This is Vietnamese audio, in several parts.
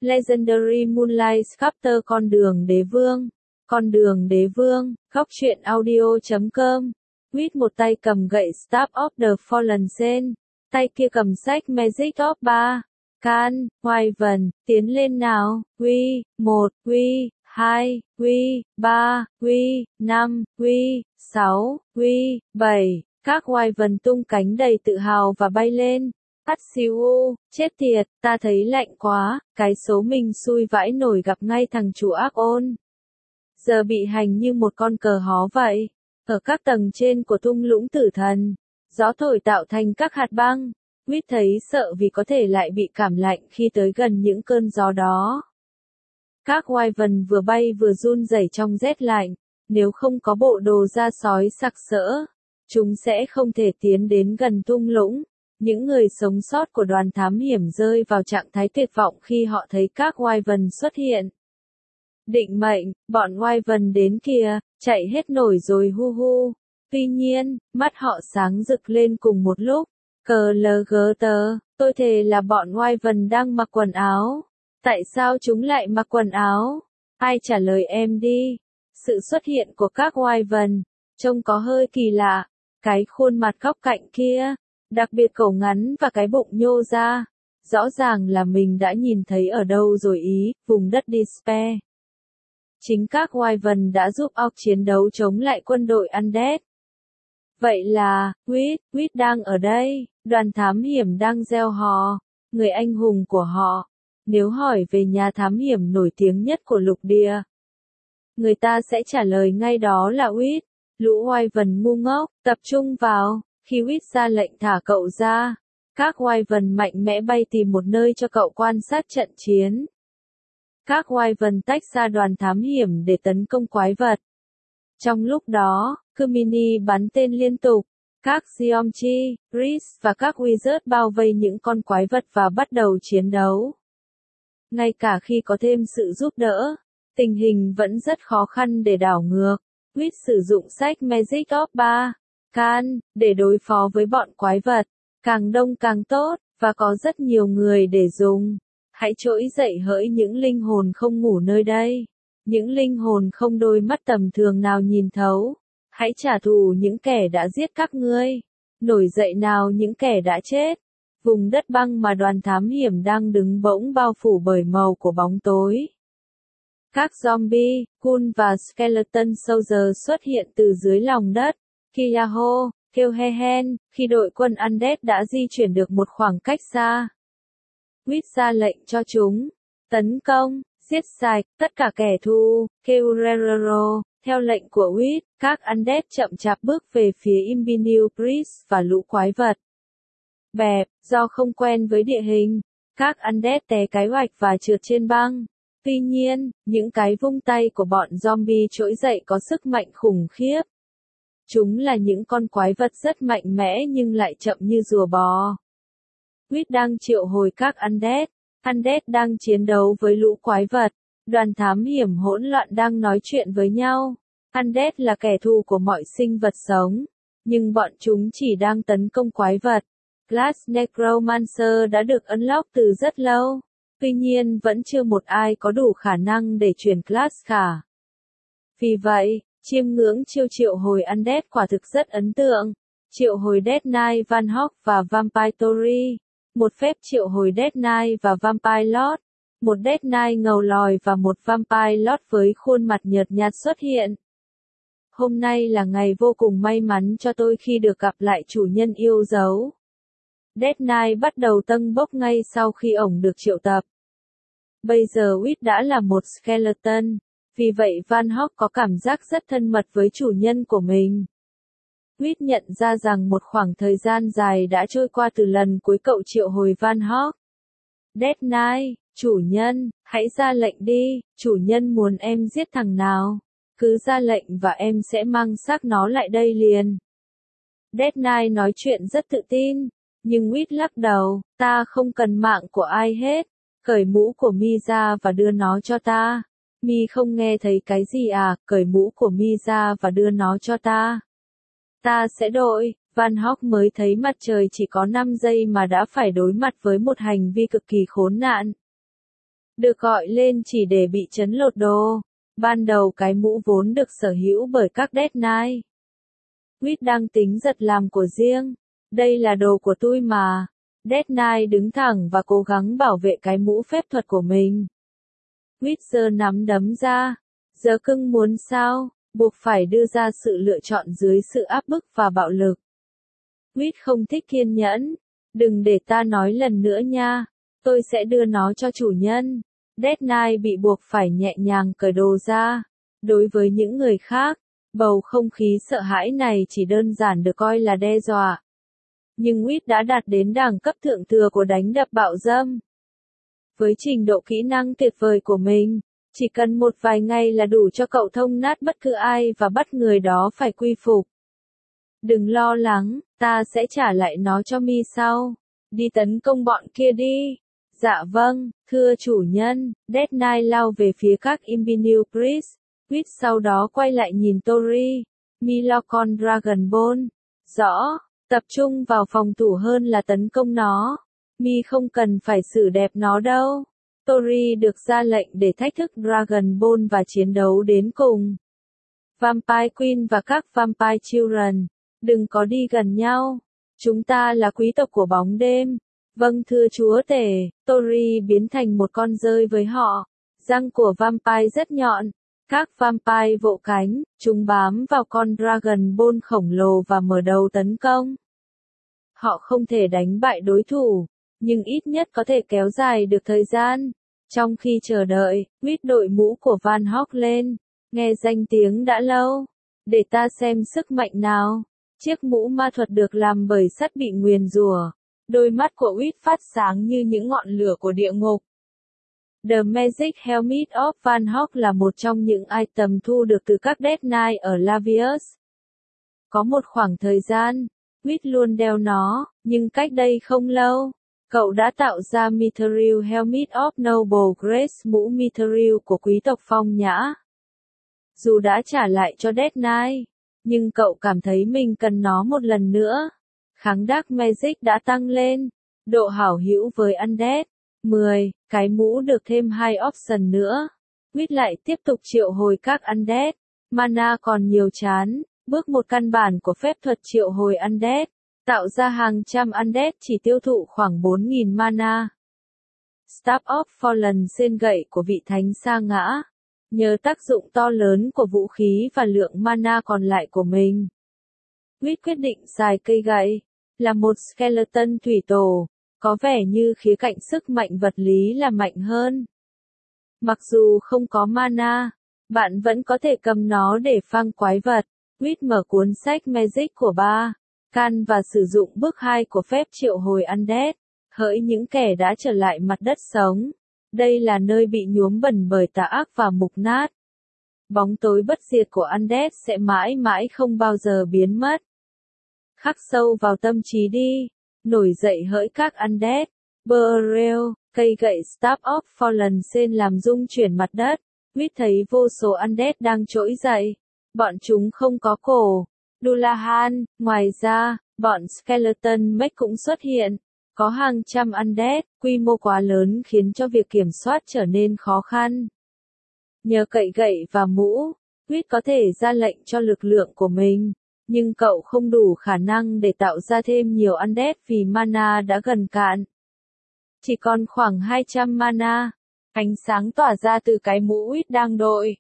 Legendary Moonlight Chapter Con đường đế vương, góc truyện audio.com. Whit một tay cầm gậy Staff of the Fallen Saint, tay kia cầm sách Magic of Ba. Can, Wyvern, tiến lên nào, Quy, 1, Quy, 2, Quy, 3, Quy, 5, Quy, 6, Quy, 7, các Wyvern tung cánh đầy tự hào và bay lên. Ắt siêu u, chết tiệt, ta thấy lạnh quá, cái số mình xui vãi nổi gặp ngay thằng chủ ác ôn. Giờ bị hành như một con cờ hó vậy. Ở các tầng trên của thung lũng tử thần, gió thổi tạo thành các hạt băng. Whit thấy sợ vì có thể lại bị cảm lạnh khi tới gần những cơn gió đó. Các Wyvern vừa bay vừa run rẩy trong rét lạnh, nếu không có bộ đồ da sói sặc sỡ, chúng sẽ không thể tiến đến gần thung lũng. Những người sống sót của đoàn thám hiểm rơi vào trạng thái tuyệt vọng khi họ thấy các Wyvern xuất hiện. Định mệnh, bọn Wyvern đến kìa, chạy hết nổi rồi hu hu. Tuy nhiên, mắt họ sáng rực lên cùng một lúc. CLGT, tôi thề là bọn Wyvern đang mặc quần áo. Tại sao chúng lại mặc quần áo? Ai trả lời em đi. Sự xuất hiện của các Wyvern trông có hơi kỳ lạ. Cái khuôn mặt góc cạnh kia, đặc biệt cổ ngắn và cái bụng nhô ra. Rõ ràng là mình đã nhìn thấy ở đâu rồi ý, vùng đất Despair. Chính các Wyvern đã giúp Orc chiến đấu chống lại quân đội Undead. Vậy là, Whit đang ở đây, đoàn thám hiểm đang gieo hò, người anh hùng của họ. Nếu hỏi về nhà thám hiểm nổi tiếng nhất của lục địa, người ta sẽ trả lời ngay đó là Whit. Lũ Wyvern ngu ngốc, tập trung vào, khi Whit ra lệnh thả cậu ra, các Wyvern mạnh mẽ bay tìm một nơi cho cậu quan sát trận chiến. Các Wyvern tách ra đoàn thám hiểm để tấn công quái vật. Trong lúc đó, Kumini bắn tên liên tục, các Geomchi, Priest và các Wizard bao vây những con quái vật và bắt đầu chiến đấu. Ngay cả khi có thêm sự giúp đỡ, tình hình vẫn rất khó khăn để đảo ngược. Whit sử dụng sách Magic of Ba, Can, để đối phó với bọn quái vật. Càng đông càng tốt, và có rất nhiều người để dùng. Hãy trỗi dậy hỡi những linh hồn không ngủ nơi đây. Những linh hồn không đôi mắt tầm thường nào nhìn thấu. Hãy trả thù những kẻ đã giết các ngươi. Nổi dậy nào những kẻ đã chết. Vùng đất băng mà đoàn thám hiểm đang đứng bỗng bao phủ bởi màu của bóng tối. Các zombie, ghoul và skeleton soldier xuất hiện từ dưới lòng đất. Kiyaho, kêu he hen, khi đội quân Undead đã di chuyển được một khoảng cách xa. Whit ra lệnh cho chúng tấn công, giết sạch tất cả kẻ thù. Keurerero, theo lệnh của Whit, các Undead chậm chạp bước về phía Imbinil Priest và lũ quái vật. Bẹp, do không quen với địa hình, các Undead té cái oạch và trượt trên băng. Tuy nhiên, những cái vung tay của bọn zombie trỗi dậy có sức mạnh khủng khiếp. Chúng là những con quái vật rất mạnh mẽ nhưng lại chậm như rùa bò. Whit đang triệu hồi các Undead. Undead đang chiến đấu với lũ quái vật. Đoàn thám hiểm hỗn loạn đang nói chuyện với nhau. Undead là kẻ thù của mọi sinh vật sống. Nhưng bọn chúng chỉ đang tấn công quái vật. Class Necromancer đã được unlock từ rất lâu. Tuy nhiên vẫn chưa một ai có đủ khả năng để chuyển class khả. Vì vậy, chiêm ngưỡng triệu hồi Undead quả thực rất ấn tượng. Triệu hồi Death Knight Van Hog và Vampire Tori. Một phép triệu hồi Death Knight và Vampire Lord. Một Death Knight ngầu lòi và một Vampire Lord với khuôn mặt nhợt nhạt xuất hiện. Hôm nay là ngày vô cùng may mắn cho tôi khi được gặp lại chủ nhân yêu dấu. Death Knight bắt đầu tâng bốc ngay sau khi ổng được triệu tập. Bây giờ Whit đã là một skeleton, vì vậy Van Hog có cảm giác rất thân mật với chủ nhân của mình. Whit nhận ra rằng một khoảng thời gian dài đã trôi qua từ lần cuối cậu triệu hồi Van Hog. Death Knight, chủ nhân, hãy ra lệnh đi, chủ nhân muốn em giết thằng nào. Cứ ra lệnh và em sẽ mang xác nó lại đây liền. Death Knight nói chuyện rất tự tin, nhưng Whit lắc đầu, ta không cần mạng của ai hết. Cởi mũ của mi ra và đưa nó cho ta. Mi không nghe thấy cái gì à, cởi mũ của mi ra và đưa nó cho ta. Ta sẽ đội. Van Hog mới thấy mặt trời chỉ có 5 giây mà đã phải đối mặt với một hành vi cực kỳ khốn nạn. được gọi lên chỉ để bị trấn lột đồ. Ban đầu cái mũ vốn được sở hữu bởi các Death Knight. Quýt đang tính giật làm của riêng. Đây là đồ của tôi mà. Death Knight đứng thẳng và cố gắng bảo vệ cái mũ phép thuật của mình. Quýt giơ nắm đấm ra. Giờ cưng muốn sao? Buộc phải đưa ra sự lựa chọn dưới sự áp bức và bạo lực. Quýt không thích kiên nhẫn. Đừng để ta nói lần nữa nha. Tôi sẽ đưa nó cho chủ nhân. Death Knight bị buộc phải nhẹ nhàng cởi đồ ra. Đối với những người khác, bầu không khí sợ hãi này chỉ đơn giản được coi là đe dọa. Nhưng Quýt đã đạt đến đẳng cấp thượng thừa của đánh đập bạo dâm. Với trình độ kỹ năng tuyệt vời của mình, chỉ cần một vài ngày là đủ cho cậu thông nát bất cứ ai và bắt người đó phải quy phục. Đừng lo lắng, ta sẽ trả lại nó cho Mi sau. Đi tấn công bọn kia đi. Dạ vâng, thưa chủ nhân. Death Knight lao về phía các Inbinu Priest. Quýt sau đó quay lại nhìn Tori. Mi lo con Dragon Ball. Rõ, tập trung vào phòng thủ hơn là tấn công nó. Mi không cần phải xử đẹp nó đâu. Tori được ra lệnh để thách thức Dragon Ball và chiến đấu đến cùng. Vampire Queen và các Vampire Children, đừng có đi gần nhau. Chúng ta là quý tộc của bóng đêm. Vâng thưa chúa tể. Tori biến thành một con dơi với họ. Răng của Vampire rất nhọn. Các Vampire vỗ cánh, chúng bám vào con Dragon Ball khổng lồ và mở đầu tấn công. Họ không thể đánh bại đối thủ, nhưng ít nhất có thể kéo dài được thời gian. Trong khi chờ đợi, Quýt đội mũ của Van Hốc lên. Nghe danh tiếng đã lâu. Để ta xem sức mạnh nào. Chiếc mũ ma thuật được làm bởi sắt bị nguyền rủa. Đôi mắt của Quýt phát sáng như những ngọn lửa của địa ngục. The Magic Helmet of Van Hốc là một trong những item thu được từ các Death Knight ở Lavius. Có một khoảng thời gian, Quýt luôn đeo nó, nhưng cách đây không lâu, cậu đã tạo ra Mithril Helmet of Noble Grace, mũ Mithril của quý tộc phong nhã. Dù đã trả lại cho Death Knight, nhưng cậu cảm thấy mình cần nó một lần nữa. Kháng Dark Magic đã tăng lên. Độ hảo hữu với Undead. 10. Cái mũ được thêm 2 option nữa. Quýt lại tiếp tục triệu hồi các Undead. Mana còn nhiều chán. Bước 1 căn bản của phép thuật triệu hồi Undead. Tạo ra hàng trăm Undead chỉ tiêu thụ khoảng 4.000 mana. Staff of Fallen, sên gậy của vị thánh sa ngã. Nhờ tác dụng to lớn của vũ khí và lượng mana còn lại của mình, Quýt quyết định xài cây gậy. Là một skeleton thủy tổ, có vẻ như khía cạnh sức mạnh vật lý là mạnh hơn. Mặc dù không có mana, bạn vẫn có thể cầm nó để phang quái vật. Quýt mở cuốn sách Magic của ba Can và sử dụng bước 2 của phép triệu hồi Undead. Hỡi những kẻ đã trở lại mặt đất sống. Đây là nơi bị nhuốm bẩn bởi tà ác và mục nát. Bóng tối bất diệt của Undead sẽ mãi mãi không bao giờ biến mất. Khắc sâu vào tâm trí đi. Nổi dậy hỡi các Undead. Burial, cây gậy Staff of Fallen Sen làm rung chuyển mặt đất. Quýt thấy vô số Undead đang trỗi dậy. Bọn chúng không có cổ. Dullahan, ngoài ra, bọn Skeleton Mech cũng xuất hiện. Có hàng trăm Undead, quy mô quá lớn khiến cho việc kiểm soát trở nên khó khăn. Nhờ cậy gậy và mũ, Quýt có thể ra lệnh cho lực lượng của mình, nhưng cậu không đủ khả năng để tạo ra thêm nhiều Undead vì mana đã gần cạn. Chỉ còn khoảng 200 mana. Ánh sáng tỏa ra từ cái mũ Quýt đang đội.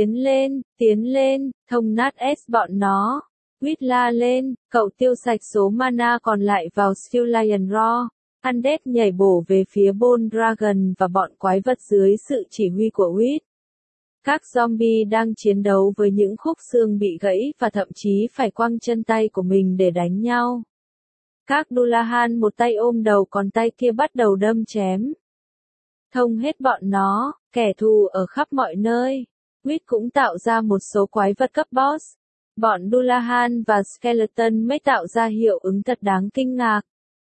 Tiến lên, thông nát S bọn nó. Quýt la lên, cậu tiêu sạch số mana còn lại vào Stillion Raw. Undead nhảy bổ về phía Bone Dragon và bọn quái vật dưới sự chỉ huy của Quýt. Các zombie đang chiến đấu với những khúc xương bị gãy và thậm chí phải quăng chân tay của mình để đánh nhau. Các Dullahan một tay ôm đầu còn tay kia bắt đầu đâm chém. Thông hết bọn nó, kẻ thù ở khắp mọi nơi. Quýt cũng tạo ra một số quái vật cấp boss. Bọn Dullahan và Skeleton mới tạo ra hiệu ứng thật đáng kinh ngạc.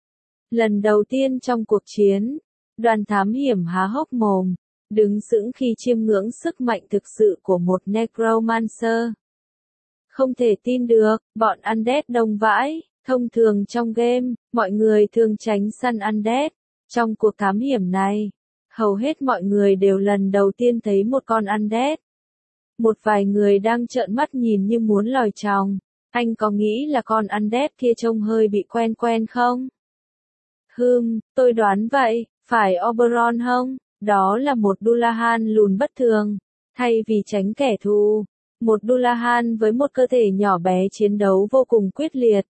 Lần đầu tiên trong cuộc chiến, đoàn thám hiểm há hốc mồm, đứng sững khi chiêm ngưỡng sức mạnh thực sự của một Necromancer. Không thể tin được, bọn Undead đông vãi. Thông thường trong game, mọi người thường tránh săn Undead. Trong cuộc thám hiểm này, Hầu hết mọi người đều lần đầu tiên thấy một con undead. Một vài người đang trợn mắt nhìn như muốn lòi chòng. Anh có nghĩ là con undead kia trông hơi bị quen quen không? Tôi đoán vậy, phải Oberon không? Đó là một Dullahan lùn bất thường. Thay vì tránh kẻ thù, một Dullahan với một cơ thể nhỏ bé chiến đấu vô cùng quyết liệt.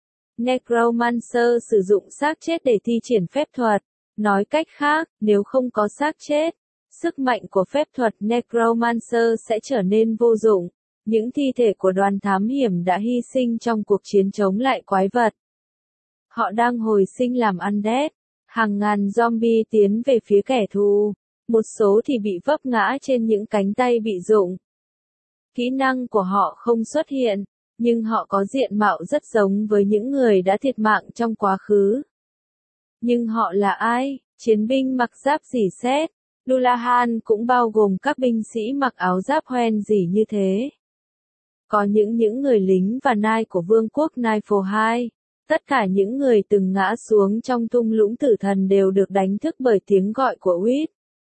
Necromancer sử dụng xác chết để thi triển phép thuật. Nói cách khác, nếu không có xác chết, sức mạnh của phép thuật Necromancer sẽ trở nên vô dụng. Những thi thể của đoàn thám hiểm đã hy sinh trong cuộc chiến chống lại quái vật. Họ đang hồi sinh làm undead. Hàng ngàn zombie tiến về phía kẻ thù. Một số thì bị vấp ngã trên những cánh tay bị rụng. Kỹ năng của họ không xuất hiện, nhưng họ có diện mạo rất giống với những người đã thiệt mạng trong quá khứ. Nhưng họ là ai? Chiến binh mặc giáp rỉ sét. Dullahan cũng bao gồm các binh sĩ mặc áo giáp hoen rỉ như thế. Có những người lính và nai của vương quốc Niflheim. Tất cả những người từng ngã xuống trong thung lũng tử thần đều được đánh thức bởi tiếng gọi của Wit.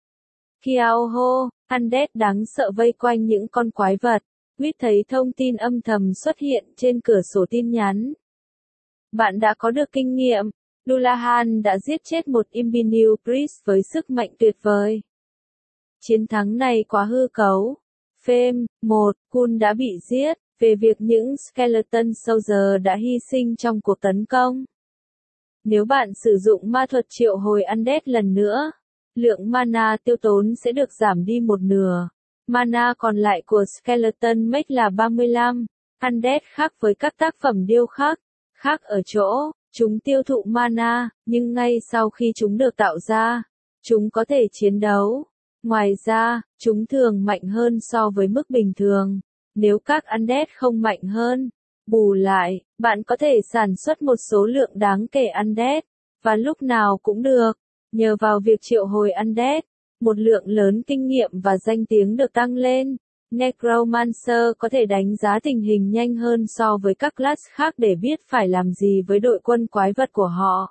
Kiao undead đáng sợ vây quanh những con quái vật. Wit thấy thông tin âm thầm xuất hiện trên cửa sổ tin nhắn. Bạn đã có được kinh nghiệm. Dullahan đã giết chết một Imbinil Priest với sức mạnh tuyệt vời. Chiến thắng này quá hư cấu. Phêm 1. Kun đã bị giết. Về việc những Skeleton Soldier đã hy sinh trong cuộc tấn công. Nếu bạn sử dụng ma thuật triệu hồi undead lần nữa, lượng mana tiêu tốn sẽ được giảm đi một nửa. Mana còn lại của Skeleton Mage là 35. Undead khác với các tác phẩm điêu khắc, khác ở chỗ, chúng tiêu thụ mana, nhưng ngay sau khi chúng được tạo ra, chúng có thể chiến đấu. Ngoài ra, chúng thường mạnh hơn so với mức bình thường. Nếu các undead không mạnh hơn, bù lại, bạn có thể sản xuất một số lượng đáng kể undead, và lúc nào cũng được. Nhờ vào việc triệu hồi undead, một lượng lớn kinh nghiệm và danh tiếng được tăng lên. Necromancer có thể đánh giá tình hình nhanh hơn so với các class khác để biết phải làm gì với đội quân quái vật của họ.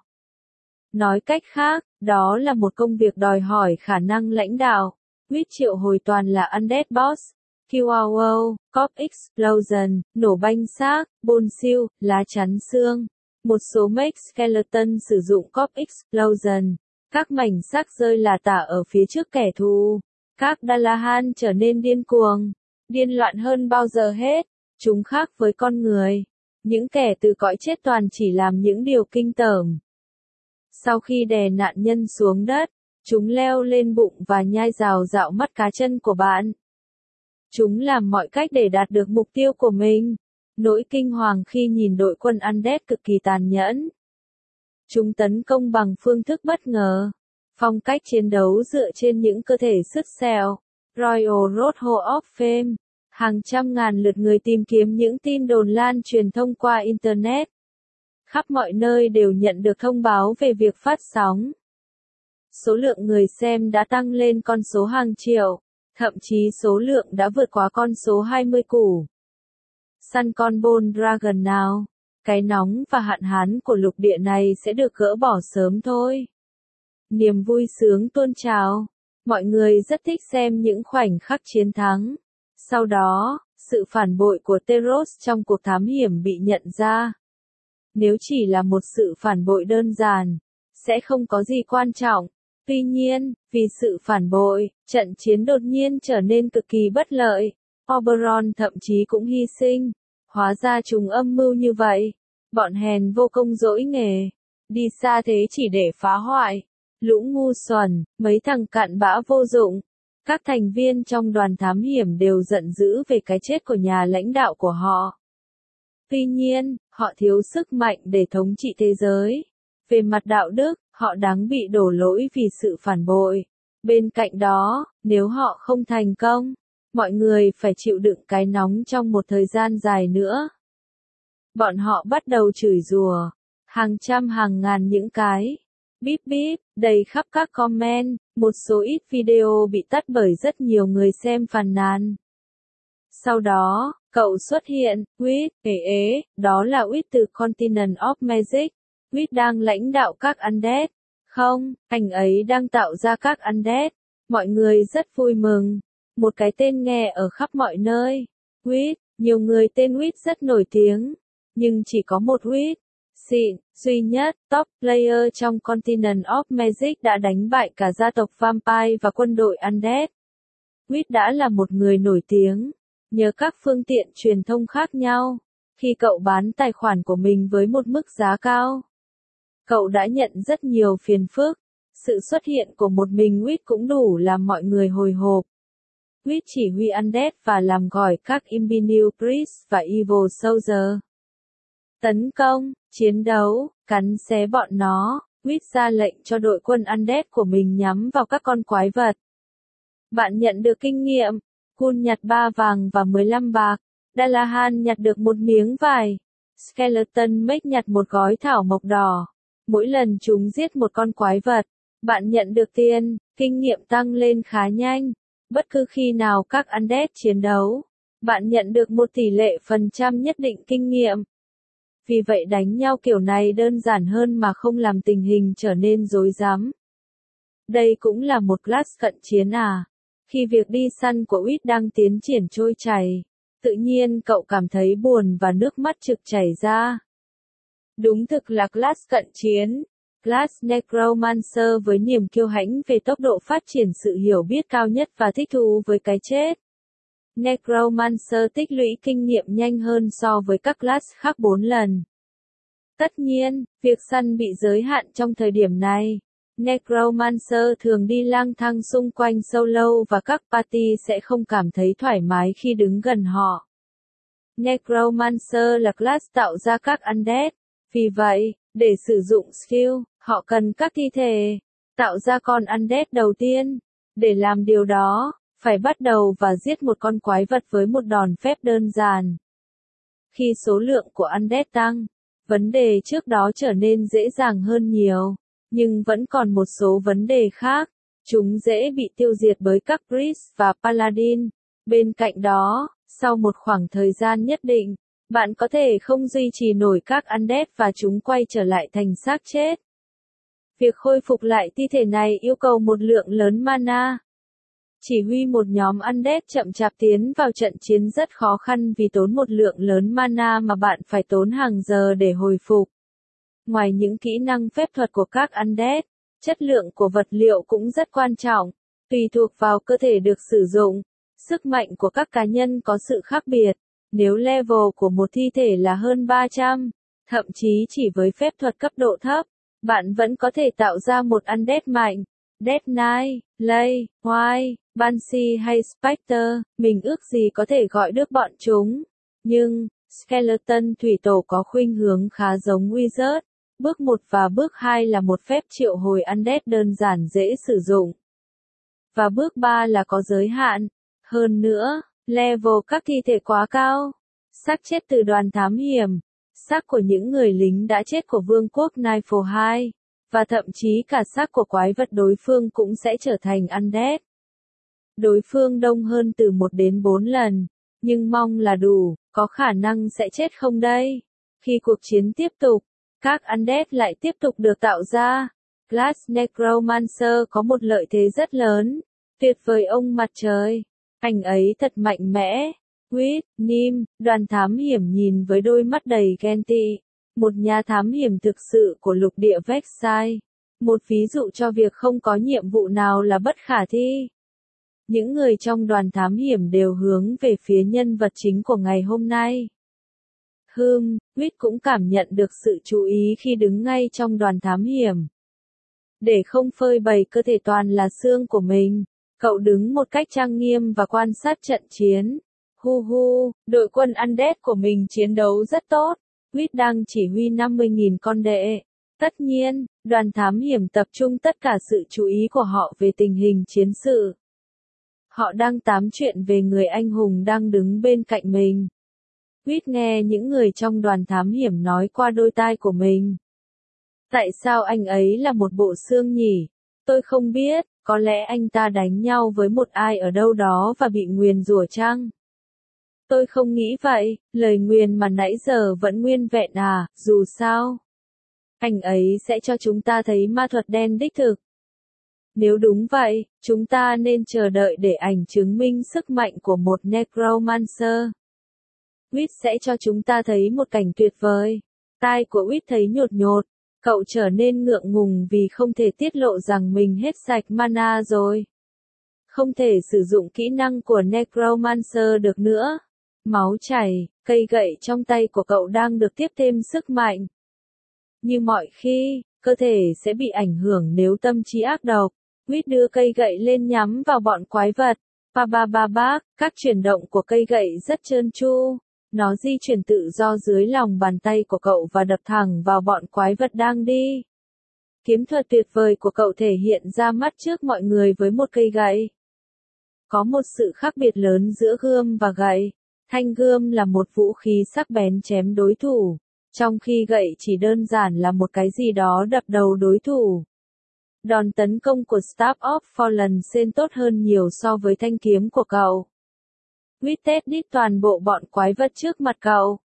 Nói cách khác, đó là một công việc đòi hỏi khả năng lãnh đạo. Wit triệu hồi toàn là undead boss. Kiwao, Corp Explosion, nổ banh xác, bôn siêu, lá chắn xương. Một số Mage Skeleton sử dụng Corp Explosion. Các mảnh xác rơi lả tả ở phía trước kẻ thù. Các Dullahan trở nên điên cuồng, điên loạn hơn bao giờ hết. Chúng khác với con người. Những kẻ từ cõi chết toàn chỉ làm những điều kinh tởm. Sau khi đè nạn nhân xuống đất, chúng leo lên bụng và nhai rào rạo mắt cá chân của bạn. Chúng làm mọi cách để đạt được mục tiêu của mình. Nỗi kinh hoàng khi nhìn đội quân undead cực kỳ tàn nhẫn. Chúng tấn công bằng phương thức bất ngờ. Phong cách chiến đấu dựa trên những cơ thể sứt xẻo. Royal Road Hall of Fame. Hàng trăm ngàn lượt người tìm kiếm những tin đồn lan truyền thông qua Internet. Khắp mọi nơi đều nhận được thông báo về việc phát sóng. Số lượng người xem đã tăng lên con số hàng triệu. Thậm chí số lượng đã vượt quá con số 20 củ. Săn con Bone Dragon nào. Cái nóng và hạn hán của lục địa này sẽ được gỡ bỏ sớm thôi. Niềm vui sướng tuôn trào. Mọi người rất thích xem những khoảnh khắc chiến thắng. Sau đó, sự phản bội của Teros trong cuộc thám hiểm bị nhận ra. Nếu chỉ là một sự phản bội đơn giản, sẽ không có gì quan trọng. Tuy nhiên, vì sự phản bội, trận chiến đột nhiên trở nên cực kỳ bất lợi. Oberon thậm chí cũng hy sinh. Hóa ra chúng âm mưu như vậy. Bọn hèn vô công dỗi nghề. Đi xa thế chỉ để phá hoại. Lũ ngu xuẩn, mấy thằng cặn bã vô dụng. Các thành viên trong đoàn thám hiểm đều giận dữ về cái chết của nhà lãnh đạo của họ. Tuy nhiên, họ thiếu sức mạnh để thống trị thế giới. Về mặt đạo đức, họ đáng bị đổ lỗi vì sự phản bội. Bên cạnh đó, nếu họ không thành công, mọi người phải chịu đựng cái nóng trong một thời gian dài nữa. Bọn họ bắt đầu chửi rủa, hàng trăm hàng ngàn những cái bíp bíp đầy khắp các comment, một số ít video bị tắt bởi rất nhiều người xem phàn nàn. Sau đó, cậu xuất hiện, Wit, đó là Wit từ Continent of Magic. Wit đang lãnh đạo các undead, Không, anh ấy đang tạo ra các undead. Mọi người rất vui mừng. Một cái tên nghe ở khắp mọi nơi. Wit, nhiều người tên Wit rất nổi tiếng. Nhưng chỉ có một Wit xịn, duy nhất, top player trong Continent of Magic đã đánh bại cả gia tộc Vampire và quân đội Undead. Wit đã là một người nổi tiếng, nhờ các phương tiện truyền thông khác nhau. Khi cậu bán tài khoản của mình với một mức giá cao, cậu đã nhận rất nhiều phiền phức. Sự xuất hiện của một mình Wit cũng đủ làm mọi người hồi hộp. Wit chỉ huy Undead và làm gỏi các Imbinew Priest và Evil Soldier. Tấn công, chiến đấu, cắn xé bọn nó, Wit ra lệnh cho đội quân Undead của mình nhắm vào các con quái vật. Bạn nhận được kinh nghiệm, Kun nhặt 3 vàng và 15 bạc, Dalahan nhặt được một miếng vải, Skeleton Mage nhặt một gói thảo mộc đỏ. Mỗi lần chúng giết một con quái vật, bạn nhận được tiền, kinh nghiệm tăng lên khá nhanh. Bất cứ khi nào các Undead chiến đấu, bạn nhận được một tỷ lệ phần trăm nhất định kinh nghiệm. Vì vậy đánh nhau kiểu này đơn giản hơn mà không làm tình hình trở nên rối rắm. Đây cũng là một class cận chiến à. Khi việc đi săn của Wit đang tiến triển trôi chảy, tự nhiên cậu cảm thấy buồn và nước mắt trực chảy ra. Đúng thực là class cận chiến. Class Necromancer với niềm kiêu hãnh về tốc độ phát triển sự hiểu biết cao nhất và thích thú với cái chết. Necromancer tích lũy kinh nghiệm nhanh hơn so với các class khác 4 lần. Tất nhiên, việc săn bị giới hạn trong thời điểm này. Necromancer thường đi lang thang xung quanh solo và các party sẽ không cảm thấy thoải mái khi đứng gần họ. Necromancer là class tạo ra các undead. Vì vậy, để sử dụng skill, họ cần các thi thể, tạo ra con undead đầu tiên. Để làm điều đó, phải bắt đầu và giết một con quái vật với một đòn phép đơn giản. Khi số lượng của undead tăng, vấn đề trước đó trở nên dễ dàng hơn nhiều, nhưng vẫn còn một số vấn đề khác. Chúng dễ bị tiêu diệt bởi các priest và paladin. Bên cạnh đó, sau một khoảng thời gian nhất định, bạn có thể không duy trì nổi các undead và chúng quay trở lại thành xác chết. Việc khôi phục lại thi thể này yêu cầu một lượng lớn mana. Chỉ huy một nhóm undead chậm chạp tiến vào trận chiến rất khó khăn vì tốn một lượng lớn mana mà bạn phải tốn hàng giờ để hồi phục. Ngoài những kỹ năng phép thuật của các undead, chất lượng của vật liệu cũng rất quan trọng, tùy thuộc vào cơ thể được sử dụng. Sức mạnh của các cá nhân có sự khác biệt. Nếu level của một thi thể là hơn 300, thậm chí chỉ với phép thuật cấp độ thấp, bạn vẫn có thể tạo ra một undead mạnh. Death Knight, Lay, White, Banshee hay Spectre, mình ước gì có thể gọi được bọn chúng. Nhưng, Skeleton Thủy Tổ có khuynh hướng khá giống Wizard. Bước 1 và bước 2 là một phép triệu hồi undead đơn giản dễ sử dụng. Và bước 3 là có giới hạn. Hơn nữa, level các thi thể quá cao. Xác chết từ đoàn thám hiểm. Xác của những người lính đã chết của vương quốc Nightfall 2. Và thậm chí cả xác của quái vật đối phương cũng sẽ trở thành undead. Đối phương đông hơn từ 1 đến 4 lần. Nhưng mong là đủ, có khả năng sẽ chết không đây? Khi cuộc chiến tiếp tục, các undead lại tiếp tục được tạo ra. Class Necromancer có một lợi thế rất lớn. Tuyệt vời ông mặt trời. Anh ấy thật mạnh mẽ. Wit, Nim, đoàn thám hiểm nhìn với đôi mắt đầy ghen tị. Một nhà thám hiểm thực sự của lục địa Vexai. Một ví dụ cho việc không có nhiệm vụ nào là bất khả thi. Những người trong đoàn thám hiểm đều hướng về phía nhân vật chính của ngày hôm nay. Wit cũng cảm nhận được sự chú ý khi đứng ngay trong đoàn thám hiểm. Để không phơi bày cơ thể toàn là xương của mình, cậu đứng một cách trang nghiêm và quan sát trận chiến. Đội quân undead của mình chiến đấu rất tốt. Wit đang chỉ huy 50.000 con đệ. Tất nhiên, đoàn thám hiểm tập trung tất cả sự chú ý của họ về tình hình chiến sự. Họ đang tám chuyện về người anh hùng đang đứng bên cạnh mình. Wit nghe những người trong đoàn thám hiểm nói qua đôi tai của mình. Tại sao anh ấy là một bộ xương nhỉ? Tôi không biết, có lẽ anh ta đánh nhau với một ai ở đâu đó và bị nguyền rủa chăng? Tôi không nghĩ vậy, lời nguyền mà nãy giờ vẫn nguyên vẹn à, dù sao. Anh ấy sẽ cho chúng ta thấy ma thuật đen đích thực. Nếu đúng vậy, chúng ta nên chờ đợi để ảnh chứng minh sức mạnh của một Necromancer. Whit sẽ cho chúng ta thấy một cảnh tuyệt vời. Tai của Whit thấy nhột nhột. Cậu trở nên ngượng ngùng vì không thể tiết lộ rằng mình hết sạch mana rồi. Không thể sử dụng kỹ năng của Necromancer được nữa. Máu chảy, cây gậy trong tay của cậu đang được tiếp thêm sức mạnh. Như mọi khi, cơ thể sẽ bị ảnh hưởng nếu tâm trí ác độc. Whit đưa cây gậy lên nhắm vào bọn quái vật. Ba ba ba bác, các chuyển động của cây gậy rất trơn tru. Nó di chuyển tự do dưới lòng bàn tay của cậu và đập thẳng vào bọn quái vật đang đi. Kiếm thuật tuyệt vời của cậu thể hiện ra mắt trước mọi người với một cây gậy. Có một sự khác biệt lớn giữa gươm và gậy. Thanh gươm là một vũ khí sắc bén chém đối thủ, trong khi gậy chỉ đơn giản là một cái gì đó đập đầu đối thủ. Đòn tấn công của Staff of Fallen Sen tốt hơn nhiều so với thanh kiếm của cậu. Whit test đít toàn bộ bọn quái vật trước mặt cậu.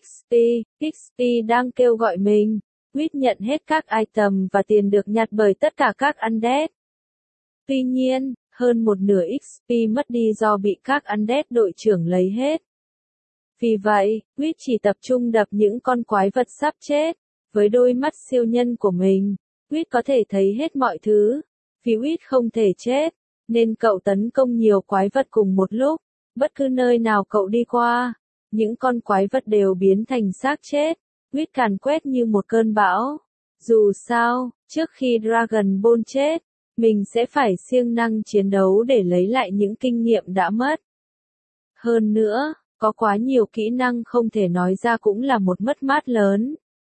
XP đang kêu gọi mình. Whit nhận hết các item và tiền được nhặt bởi tất cả các undead. Tuy nhiên, hơn một nửa XP mất đi do bị các undead đội trưởng lấy hết. Vì vậy, Whit chỉ tập trung đập những con quái vật sắp chết. Với đôi mắt siêu nhân của mình, Whit có thể thấy hết mọi thứ. Vì Whit không thể chết, nên cậu tấn công nhiều quái vật cùng một lúc. Bất cứ nơi nào cậu đi qua, những con quái vật đều biến thành xác chết. Whit càn quét như một cơn bão. Dù sao, trước khi Dragon Ball chết, mình sẽ phải siêng năng chiến đấu để lấy lại những kinh nghiệm đã mất. Hơn nữa, có quá nhiều kỹ năng không thể nói ra cũng là một mất mát lớn.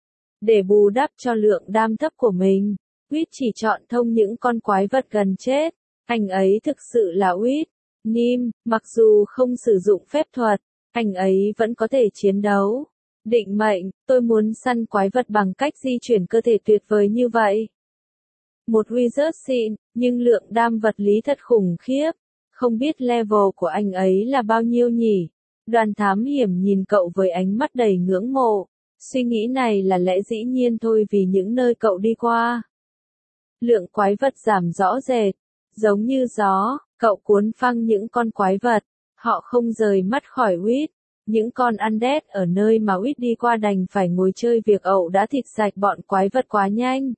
Để bù đắp cho lượng đam thấp của mình, Whit chỉ chọn thông những con quái vật gần chết. Anh ấy thực sự là Whit. Nim, mặc dù không sử dụng phép thuật, anh ấy vẫn có thể chiến đấu. Định mệnh, tôi muốn săn quái vật bằng cách di chuyển cơ thể tuyệt vời như vậy. Một wizard xịn, nhưng lượng đam vật lý thật khủng khiếp. Không biết level của anh ấy là bao nhiêu nhỉ? Đoàn thám hiểm nhìn cậu với ánh mắt đầy ngưỡng mộ. Suy nghĩ này là lẽ dĩ nhiên thôi vì những nơi cậu đi qua. Lượng quái vật giảm rõ rệt. Giống như gió, cậu cuốn phăng những con quái vật. Họ không rời mắt khỏi Whit. Những con undead ở nơi mà Whit đi qua đành phải ngồi chơi việc ẩu đã thịt sạch bọn quái vật quá nhanh.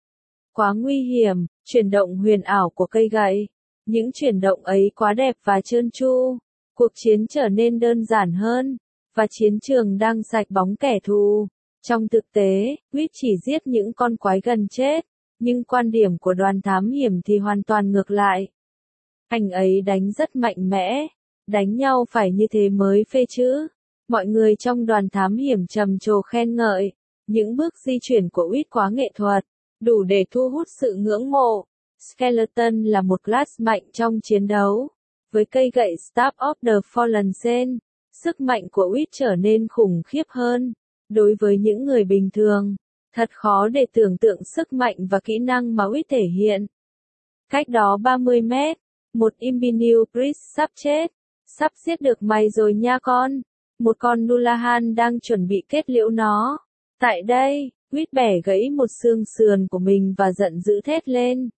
Quá nguy hiểm, chuyển động huyền ảo của cây gậy. Những chuyển động ấy quá đẹp và trơn tru. Cuộc chiến trở nên đơn giản hơn, và chiến trường đang sạch bóng kẻ thù. Trong thực tế, Whit chỉ giết những con quái gần chết, nhưng quan điểm của đoàn thám hiểm thì hoàn toàn ngược lại. Anh ấy đánh rất mạnh mẽ, đánh nhau phải như thế mới phê chứ. Mọi người trong đoàn thám hiểm trầm trồ khen ngợi, những bước di chuyển của Whit quá nghệ thuật, đủ để thu hút sự ngưỡng mộ. Skeleton là một class mạnh trong chiến đấu. Với cây gậy Staff of the Fallen Sen, sức mạnh của Whit trở nên khủng khiếp hơn. Đối với những người bình thường, thật khó để tưởng tượng sức mạnh và kỹ năng mà Whit thể hiện. Cách đó 30 mét, một Imbinil Priest sắp chết. Sắp giết được mày rồi nha con. Một con Nulahan đang chuẩn bị kết liễu nó. Tại đây, Whit bẻ gãy một xương sườn của mình và giận dữ thét lên.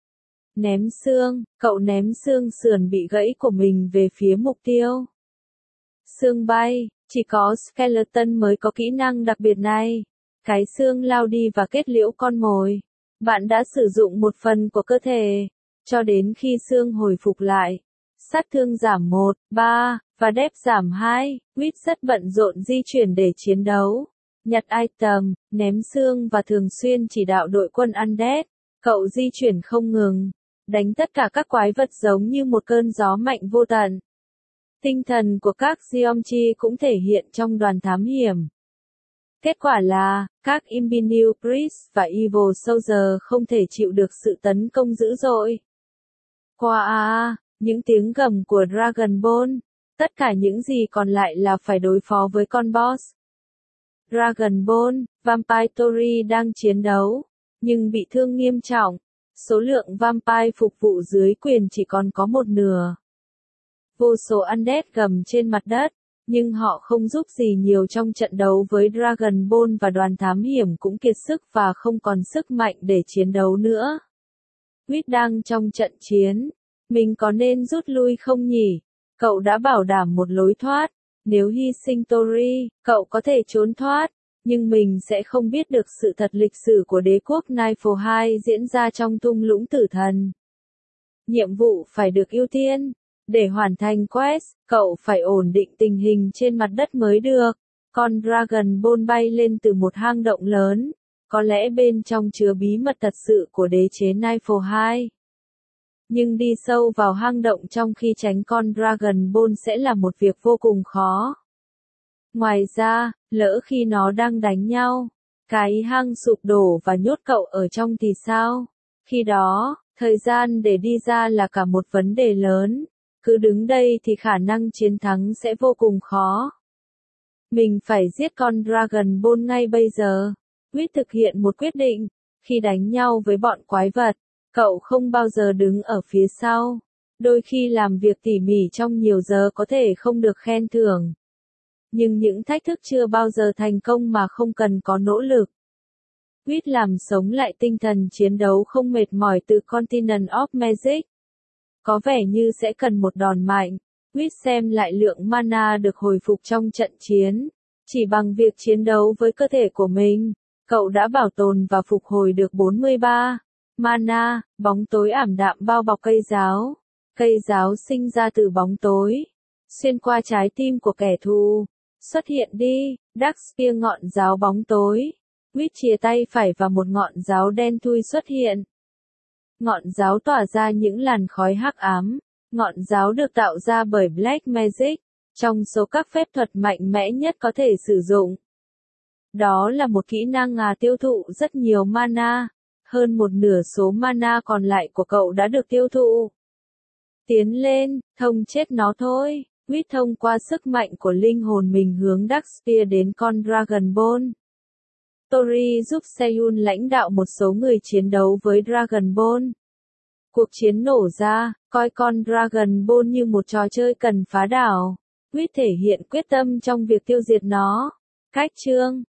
Ném xương, cậu ném xương sườn bị gãy của mình về phía mục tiêu. Xương bay, chỉ có Skeleton mới có kỹ năng đặc biệt này. Cái xương lao đi và kết liễu con mồi. Bạn đã sử dụng một phần của cơ thể, cho đến khi xương hồi phục lại. Sát thương giảm 1, 3, và đép giảm 2, Whit rất bận rộn di chuyển để chiến đấu. Nhặt item, ném xương và thường xuyên chỉ đạo đội quân undead. Cậu di chuyển không ngừng, đánh tất cả các quái vật giống như một cơn gió mạnh vô tận. Tinh thần của các Geomchi cũng thể hiện trong đoàn thám hiểm. Kết quả là, các Imbinil Priest và Evil Soldier không thể chịu được sự tấn công dữ dội. Những tiếng gầm của Dragon Ball. Tất cả những gì còn lại là phải đối phó với con boss. Dragon Ball, Vampire Tori đang chiến đấu, nhưng bị thương nghiêm trọng. Số lượng vampire phục vụ dưới quyền chỉ còn có một nửa. Vô số undead gầm trên mặt đất, Nhưng họ không giúp gì nhiều trong trận đấu với Dragon Ball và đoàn thám hiểm cũng kiệt sức và không còn sức mạnh để chiến đấu nữa. Whit đang trong trận chiến. Mình có nên rút lui không nhỉ? Cậu đã bảo đảm một lối thoát. Nếu hy sinh Tori, cậu có thể trốn thoát. Nhưng mình sẽ không biết được sự thật lịch sử của đế quốc Nightfall 2 diễn ra trong thung lũng tử thần. Nhiệm vụ phải được ưu tiên. Để hoàn thành quest, cậu phải ổn định tình hình trên mặt đất mới được. Con Dragon Ball bay lên từ một hang động lớn. Có lẽ bên trong chứa bí mật thật sự của đế chế Nightfall 2. Nhưng đi sâu vào hang động trong khi tránh con Dragon Ball sẽ là một việc vô cùng khó. Ngoài ra, lỡ khi nó đang đánh nhau, cái hang sụp đổ và nhốt cậu ở trong thì sao? Khi đó, thời gian để đi ra là cả một vấn đề lớn. Cứ đứng đây thì khả năng chiến thắng sẽ vô cùng khó. Mình phải giết con Dragon Ball ngay bây giờ. Whit thực hiện một quyết định. Khi đánh nhau với bọn quái vật, cậu không bao giờ đứng ở phía sau. Đôi khi làm việc tỉ mỉ trong nhiều giờ có thể không được khen thưởng. Nhưng những thách thức chưa bao giờ thành công mà không cần có nỗ lực. Whit làm sống lại tinh thần chiến đấu không mệt mỏi từ Continent of Magic. Có vẻ như sẽ cần một đòn mạnh. Whit xem lại lượng mana được hồi phục trong trận chiến. Chỉ bằng việc chiến đấu với cơ thể của mình, cậu đã bảo tồn và phục hồi được 43 mana. Bóng tối ảm đạm bao bọc cây giáo. Cây giáo sinh ra từ bóng tối, xuyên qua trái tim của kẻ thù. Xuất hiện đi, Dark Spear ngọn giáo bóng tối. Whit chìa tay phải và một ngọn giáo đen thui xuất hiện. Ngọn giáo tỏa ra những làn khói hắc ám. Ngọn giáo được tạo ra bởi Black Magic, trong số các phép thuật mạnh mẽ nhất có thể sử dụng. Đó là một kỹ năng tiêu thụ rất nhiều mana. Hơn một nửa số mana còn lại của cậu đã được tiêu thụ. Tiến lên, thông chết nó thôi. Whit thông qua sức mạnh của linh hồn mình hướng Dark Spear đến con Dragon Ball. Tori giúp Seiyun lãnh đạo một số người chiến đấu với Dragon Ball. Cuộc chiến nổ ra, coi con Dragon Ball như một trò chơi cần phá đảo. Whit thể hiện quyết tâm trong việc tiêu diệt nó. Cách chương